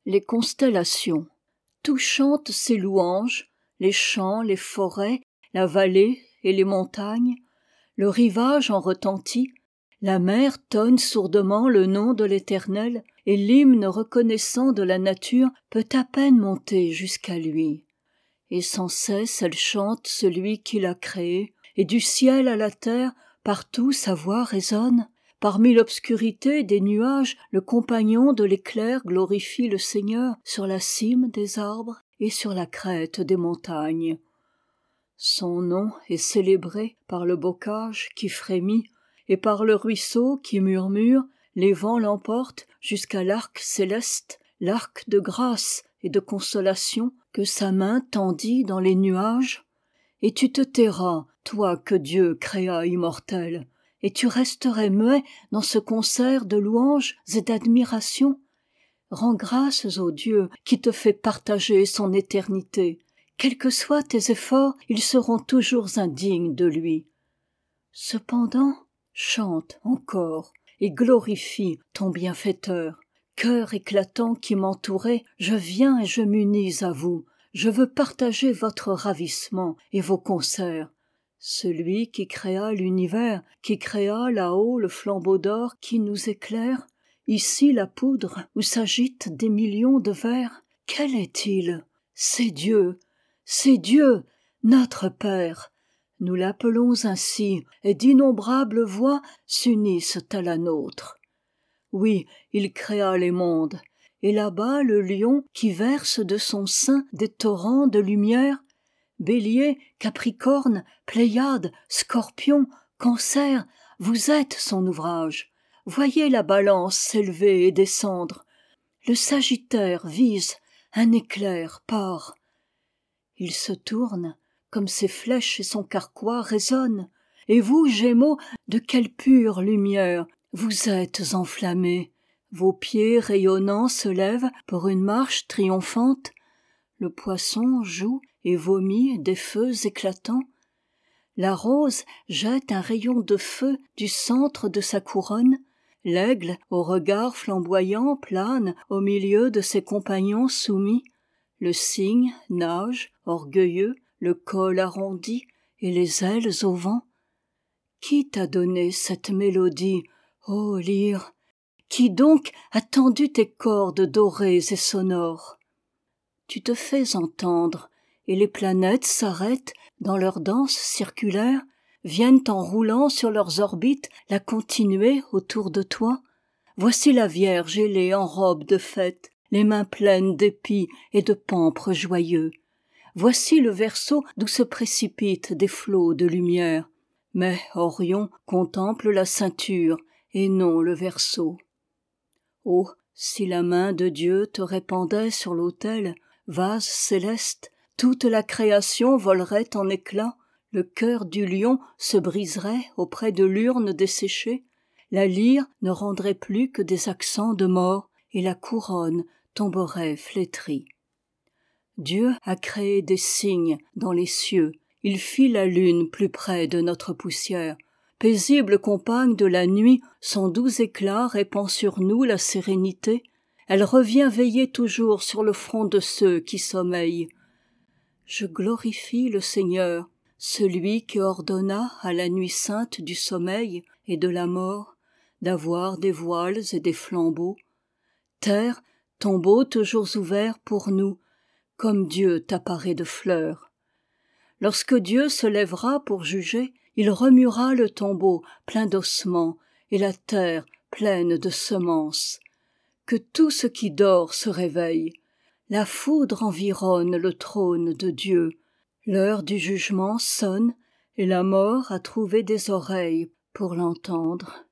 Les constellations. Tout chante ses louanges, les champs, les forêts, la vallée et les montagnes. Le rivage en retentit, la mer tonne sourdement le nom de l'Éternel, et l'hymne reconnaissant de la nature peut à peine monter jusqu'à lui. Et sans cesse elle chante celui qui l'a créée, et du ciel à la terre, partout sa voix résonne. Parmi l'obscurité des nuages, le compagnon de l'éclair glorifie le Seigneur sur la cime des arbres et sur la crête des montagnes. Son nom est célébré par le bocage qui frémit, et par le ruisseau qui murmure, les vents l'emportent jusqu'à l'arc céleste, l'arc de grâce et de consolation que sa main tendit dans les nuages. Et tu te tairas, toi que Dieu créa immortel, et tu resterais muet dans ce concert de louanges et d'admiration. Rends grâces au Dieu qui te fait partager son éternité. Quels que soient tes efforts, ils seront toujours indignes de lui. Cependant, chante encore et glorifie ton bienfaiteur. Cœur éclatant qui m'entourez, je viens et je m'unis à vous. Je veux partager votre ravissement et vos concerts. Celui qui créa l'univers, qui créa là-haut le flambeau d'or qui nous éclaire, ici la poudre où s'agitent des millions de vers, quel est-il? C'est Dieu, notre Père. Nous l'appelons ainsi, et d'innombrables voix s'unissent à la nôtre. Oui, il créa les mondes, et là-bas le lion qui verse de son sein des torrents de lumière, Bélier, Capricorne, Pléiade, Scorpion, Cancer, vous êtes son ouvrage. Voyez la balance s'élever et descendre. Le Sagittaire vise, un éclair part. Il se tourne, comme ses flèches et son carquois résonnent. Et vous, Gémeaux, de quelle pure lumière vous êtes enflammés. Vos pieds rayonnants se lèvent pour une marche triomphante. Le poisson joue et vomit des feux éclatants. La rose jette un rayon de feu du centre de sa couronne. L'aigle, au regard flamboyant, plane au milieu de ses compagnons soumis. Le cygne nage, orgueilleux, le col arrondi et les ailes au vent. Qui t'a donné cette mélodie, ô lyre? Qui donc a tendu tes cordes dorées et sonores? Tu te fais entendre, et les planètes s'arrêtent dans leur danse circulaire, viennent en roulant sur leurs orbites la continuer autour de toi. Voici la Vierge ailée en robe de fête, les mains pleines d'épis et de pampres joyeux. Voici le Verseau d'où se précipitent des flots de lumière. Mais Orion contemple la ceinture et non le Verseau. Oh, si la main de Dieu te répandait sur l'autel, vase céleste, toute la création volerait en éclats, le cœur du lion se briserait auprès de l'urne desséchée, la lyre ne rendrait plus que des accents de mort, et la couronne tomberait flétrie. Dieu a créé des cygnes dans les cieux, il fit la lune plus près de notre poussière. Paisible compagne de la nuit, son doux éclat répand sur nous la sérénité. Elle revient veiller toujours sur le front de ceux qui sommeillent. Je glorifie le Seigneur, celui qui ordonna à la nuit sainte du sommeil et de la mort d'avoir des voiles et des flambeaux. Terre, tombeau toujours ouvert pour nous, comme Dieu t'a paré de fleurs. Lorsque Dieu se lèvera pour juger, il remuera le tombeau plein d'ossements et la terre pleine de semences. Que tout ce qui dort se réveille. La foudre environne le trône de Dieu. L'heure du jugement sonne et la mort a trouvé des oreilles pour l'entendre.